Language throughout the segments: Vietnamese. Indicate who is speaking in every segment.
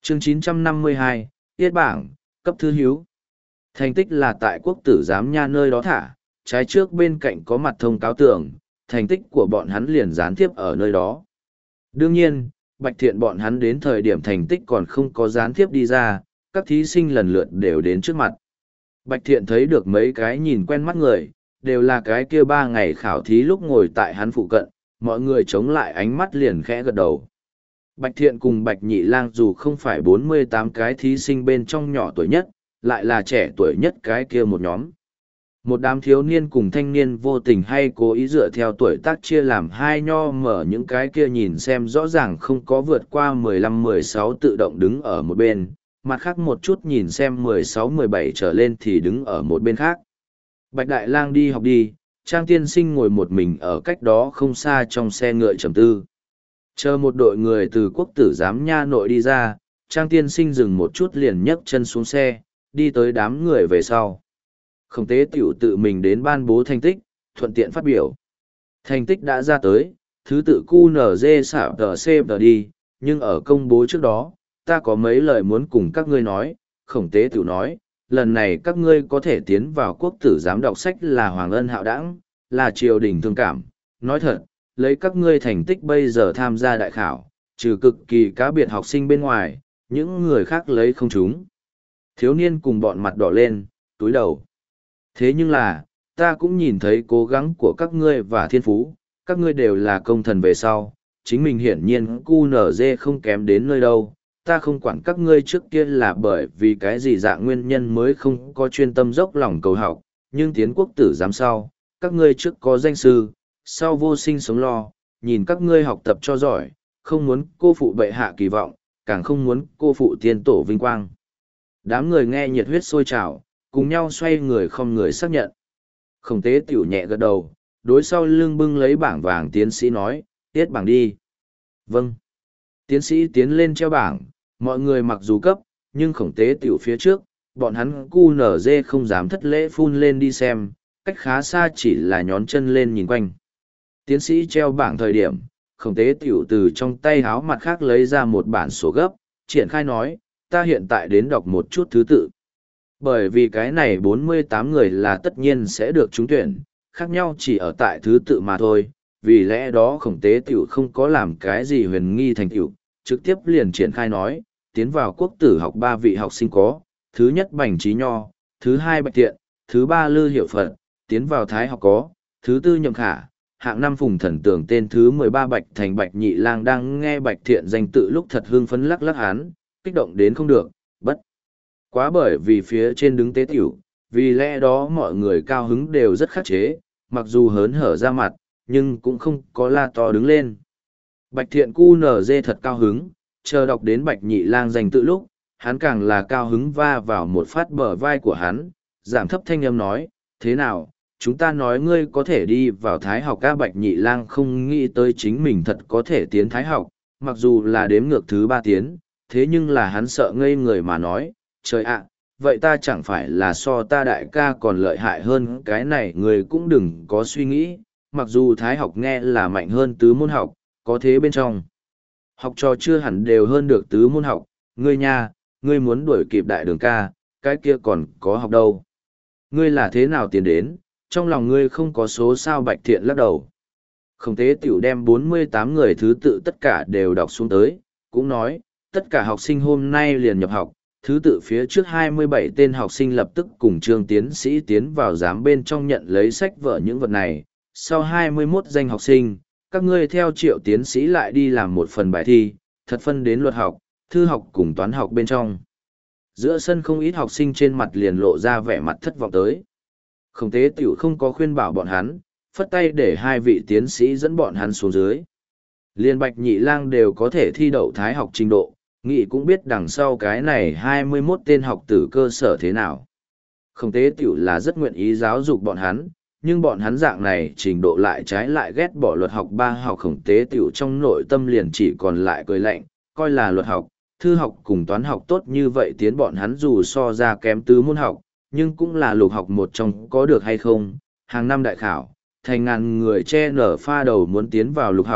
Speaker 1: Chương 952, Yết bảng, cấp thư hiếu. Thành tích là tại quốc tử giám nha nơi đó thả, trái trước bên cạnh có mặt thông cáo tường, thành tích của bọn hắn liền gián tiếp ở nơi đó. Đương nhiên, Bạch Thiện bọn hắn đến thời điểm thành tích còn không có gián tiếp đi ra, các thí sinh lần lượt đều đến trước mặt. Bạch Thiện thấy được mấy cái nhìn quen mắt người, đều là cái kia 3 ngày khảo thí lúc ngồi tại hắn phụ cận, mọi người chống lại ánh mắt liền khẽ gật đầu. Bạch Thiện cùng Bạch Nhị Lang dù không phải 48 cái thí sinh bên trong nhỏ tuổi nhất, lại là trẻ tuổi nhất cái kia một nhóm. Một đám thiếu niên cùng thanh niên vô tình hay cố ý dựa theo tuổi tác chia làm hai nho mở những cái kia nhìn xem rõ ràng không có vượt qua 15-16 tự động đứng ở một bên, mặt khác một chút nhìn xem 16-17 trở lên thì đứng ở một bên khác. Bạch Đại Lang đi học đi, Trang tiên sinh ngồi một mình ở cách đó không xa trong xe ngựa trầm tư. Chờ một đội người từ quốc tử giám nha nội đi ra, Trang tiên sinh dừng một chút liền nhấc chân xuống xe, đi tới đám người về sau. Khổng Tế Tiểu tự mình đến ban bố thành tích, thuận tiện phát biểu. Thành tích đã ra tới, thứ tự QNZ xả tờ C tờ đi, nhưng ở công bố trước đó, ta có mấy lời muốn cùng các ngươi nói. Khổng Tế Tiểu nói, lần này các ngươi có thể tiến vào quốc tử giám đọc sách là hoàng ân hạo đẳng, là triều đình thương cảm. Nói thật, lấy các ngươi thành tích bây giờ tham gia đại khảo, trừ cực kỳ cá biệt học sinh bên ngoài, những người khác lấy không trúng. Thiếu niên cùng bọn mặt đỏ lên, túi đầu. Thế nhưng là, ta cũng nhìn thấy cố gắng của các ngươi và thiên phú, các ngươi đều là công thần về sau, chính mình hiển nhiên QNZ không kém đến nơi đâu. Ta không quản các ngươi trước kia là bởi vì cái gì dạng nguyên nhân mới không có chuyên tâm dốc lòng cầu học, nhưng tiến quốc tử giám sau, các ngươi trước có danh sư, sau vô sinh sống lo, nhìn các ngươi học tập cho giỏi, không muốn cô phụ bệ hạ kỳ vọng, càng không muốn cô phụ tiên tổ vinh quang. Đám người nghe nhiệt huyết sôi trào, cùng nhau xoay người không người xác nhận. Khổng Tế Tiểu nhẹ gật đầu, đối sau lưng bưng lấy bảng vàng tiến sĩ nói, tiết bảng đi. Vâng. Tiến sĩ tiến lên treo bảng, mọi người mặc dù cấp, nhưng Khổng Tế Tiểu phía trước, bọn hắn QNZ không dám thất lễ phun lên đi xem, cách khá xa chỉ là nhón chân lên nhìn quanh. Tiến sĩ treo bảng thời điểm, Khổng Tế Tiểu từ trong tay háo mặt khác lấy ra một bản sổ gấp, triển khai nói, ta hiện tại đến đọc một chút thứ tự. Bởi vì cái này 48 người là tất nhiên sẽ được trúng tuyển, khác nhau chỉ ở tại thứ tự mà thôi, vì lẽ đó Khổng Tế Tiểu không có làm cái gì huyền nghi thành tiểu, trực tiếp liền triển khai nói, tiến vào quốc tử học 3 vị học sinh có, thứ nhất Bành Trí Nho, thứ hai Bạch Thiện, thứ ba Lư Hiệu Phật, tiến vào Thái học có, thứ tư Nhậm Khả, hạng năm Phùng Thần Tường, tên thứ 13 Bạch Thành. Bạch Nhị Lang đang nghe Bạch Thiện danh tự lúc thật hưng phấn lắc lắc hán, kích động đến không được, bất quá bởi vì phía trên đứng Tế Tiểu, vì lẽ đó mọi người cao hứng đều rất khắc chế, mặc dù hớn hở ra mặt, nhưng cũng không có la to đứng lên. Bạch Thiện QNZ thật cao hứng, chờ đọc đến Bạch Nhị Lang danh tự lúc, hắn càng là cao hứng va vào một phát bờ vai của hắn, giảm thấp thanh âm nói, thế nào, chúng ta nói ngươi có thể đi vào Thái học. Các Bạch Nhị Lang không nghĩ tới chính mình thật có thể tiến Thái học, mặc dù là đếm ngược thứ 3 tiến, thế nhưng là hắn sợ ngây người mà nói, trời ạ, vậy ta chẳng phải là so ta đại ca còn lợi hại hơn. Cái này người cũng đừng có suy nghĩ, mặc dù Thái học nghe là mạnh hơn tứ môn học, có thế bên trong học trò chưa hẳn đều hơn được tứ môn học, ngươi nha, ngươi muốn đuổi kịp đại đường ca, cái kia còn có học đâu. Ngươi là thế nào tiến đến, trong lòng ngươi không có số sao. Bạch Thiện lắc đầu. Khổng Tế Tiểu đem 48 người thứ tự tất cả đều đọc xuống tới, cũng nói, tất cả học sinh hôm nay liền nhập học, thứ tự phía trước 27 tên học sinh lập tức cùng Trương tiến sĩ tiến vào giám bên trong nhận lấy sách vở những vật này, sau 21 danh học sinh, các ngươi theo Triệu tiến sĩ lại đi làm một phần bài thi, thật phân đến luật học, thư học cùng toán học bên trong. Giữa sân không ít học sinh trên mặt liền lộ ra vẻ mặt thất vọng tới. Khổng Tế Tiểu không có khuyên bảo bọn hắn, phất tay để 2 vị tiến sĩ dẫn bọn hắn xuống dưới. Liên Bạch Nhị Lang đều có thể thi đậu Thái học trình độ, nghĩ cũng biết đằng sau cái này 21 tên học tử cơ sở thế nào. Khổng Tế Tiểu là rất nguyện ý giáo dục bọn hắn, nhưng bọn hắn dạng này trình độ lại trái lại ghét bỏ luật học 3 học. Khổng Tế Tiểu trong nội tâm liền chỉ còn lại cười lạnh, coi là luật học, thư học cùng toán học tốt như vậy tiến bọn hắn dù so ra kém tứ môn học, nhưng cũng là lục học một trong, có được hay không, hàng năm đại khảo, thành ngàn người che nở pha đầu muốn tiến vào lục học,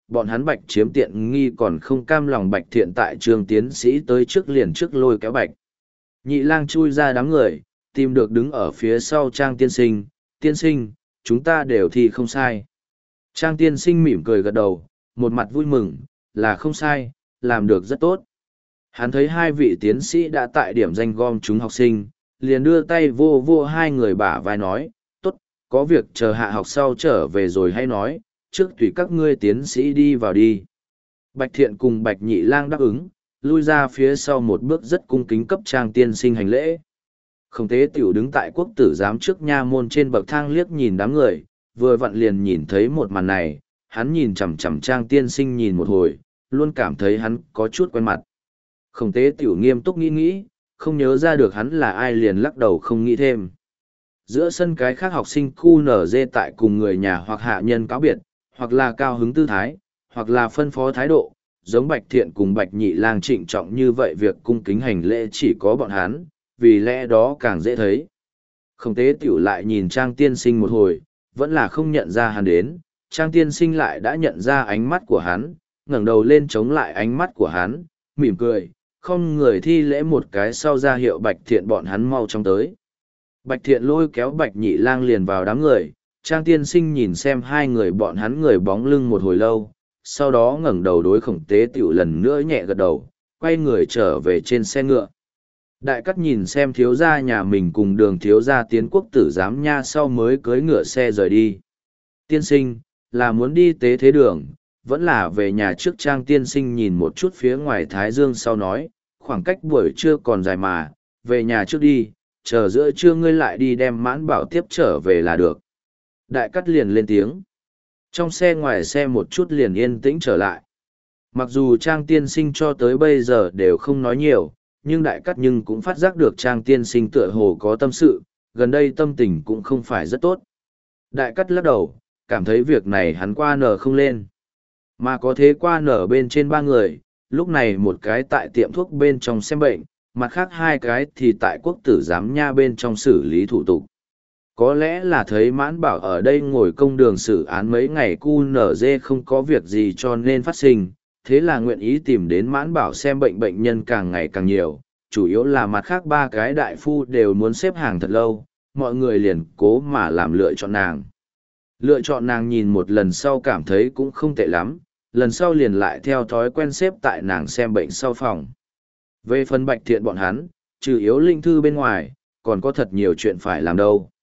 Speaker 1: bọn hắn Bạch chiếm tiện nghi còn không cam lòng Bạch Thiện tại trường tiến sĩ tới trước liền trước lôi kéo Bạch. Nhị lang chui ra đám người, tìm được đứng ở phía sau Trang tiên sinh, chúng ta đều thì không sai. Trang tiên sinh mỉm cười gật đầu, một mặt vui mừng, là không sai, làm được rất tốt. Hắn thấy hai vị tiến sĩ đã tại điểm danh gom chúng học sinh, liền đưa tay vô vô hai người bả vai nói, tốt, có việc chờ hạ học sau trở về rồi hay nói, trước tùy các ngươi tiến sĩ đi vào đi. Bạch Thiện cùng Bạch Nhị Lang đáp ứng, lui ra phía sau một bước rất cung kính cấp Trang tiên sinh hành lễ. Khổng Tế Tiểu đứng tại quốc tử giám trước nha môn trên bậc thang liếc nhìn đám người, vừa vặn liền nhìn thấy một màn này, hắn nhìn chằm chằm Trang tiên sinh nhìn một hồi, luôn cảm thấy hắn có chút quen mặt. Khổng Tế Tiểu nghiêm túc nghĩ, không nhớ ra được hắn là ai liền lắc đầu không nghĩ thêm. Giữa sân cái khác học sinh khu nở dê tại cùng người nhà hoặc hạ nhân cáo biệt, hoặc là cao hứng tư thái, hoặc là phân phó thái độ, giống Bạch Thiện cùng Bạch Nhị Lang trịnh trọng như vậy việc cung kính hành lễ chỉ có bọn hắn, vì lẽ đó càng dễ thấy. Khổng Tế Tiểu lại nhìn Trang tiên sinh một hồi, vẫn là không nhận ra hắn đến, Trang tiên sinh lại đã nhận ra ánh mắt của hắn, ngẩng đầu lên chống lại ánh mắt của hắn, mỉm cười, không người thi lễ một cái sau ra hiệu Bạch Thiện bọn hắn mau chóng tới. Bạch Thiện lôi kéo Bạch Nhị Lang liền vào đám người, Trang tiên sinh nhìn xem hai người bọn hắn người bóng lưng một hồi lâu, sau đó ngẩng đầu đối Khổng Tế Tiểu lần nữa nhẹ gật đầu, quay người trở về trên xe ngựa. Đại Cát nhìn xem thiếu gia nhà mình cùng Đường thiếu gia tiến quốc tử giám nha sau mới cưỡi ngựa xe rời đi. Tiên sinh, là muốn đi tế thế đường, vẫn là về nhà trước. Trang tiên sinh nhìn một chút phía ngoài Thái Dương sau nói, khoảng cách buổi trưa còn dài mà, về nhà trước đi, chờ giữa trưa ngươi lại đi đem Mãn Bảo tiếp trở về là được. Đại Cát liền lên tiếng. Trong xe ngoài xe một chút liền yên tĩnh trở lại. Mặc dù Trang tiên sinh cho tới bây giờ đều không nói nhiều, nhưng Đại Cát nhưng cũng phát giác được Trang tiên sinh tựa hồ có tâm sự, gần đây tâm tình cũng không phải rất tốt. Đại Cát lắc đầu, cảm thấy việc này hắn qua nở không lên. Mà có thế qua nở bên trên ba người, lúc này một cái tại tiệm thuốc bên trong xem bệnh, mặt khác hai cái thì tại quốc tử giám nha bên trong xử lý thủ tục. Có lẽ là thấy Mãn Bảo ở đây ngồi công đường xử án mấy ngày QNZ không có việc gì cho nên phát sinh, thế là nguyện ý tìm đến Mãn Bảo xem bệnh bệnh nhân càng ngày càng nhiều, chủ yếu là mặt khác ba cái đại phu đều muốn xếp hàng thật lâu, mọi người liền cố mà làm lựa chọn nàng. Lựa chọn nàng nhìn một lần sau cảm thấy cũng không tệ lắm, lần sau liền lại theo thói quen xếp tại nàng xem bệnh sau phòng. Về phần Bạch Thiện bọn hắn, trừ yếu linh thư bên ngoài, còn có thật nhiều chuyện phải làm đâu.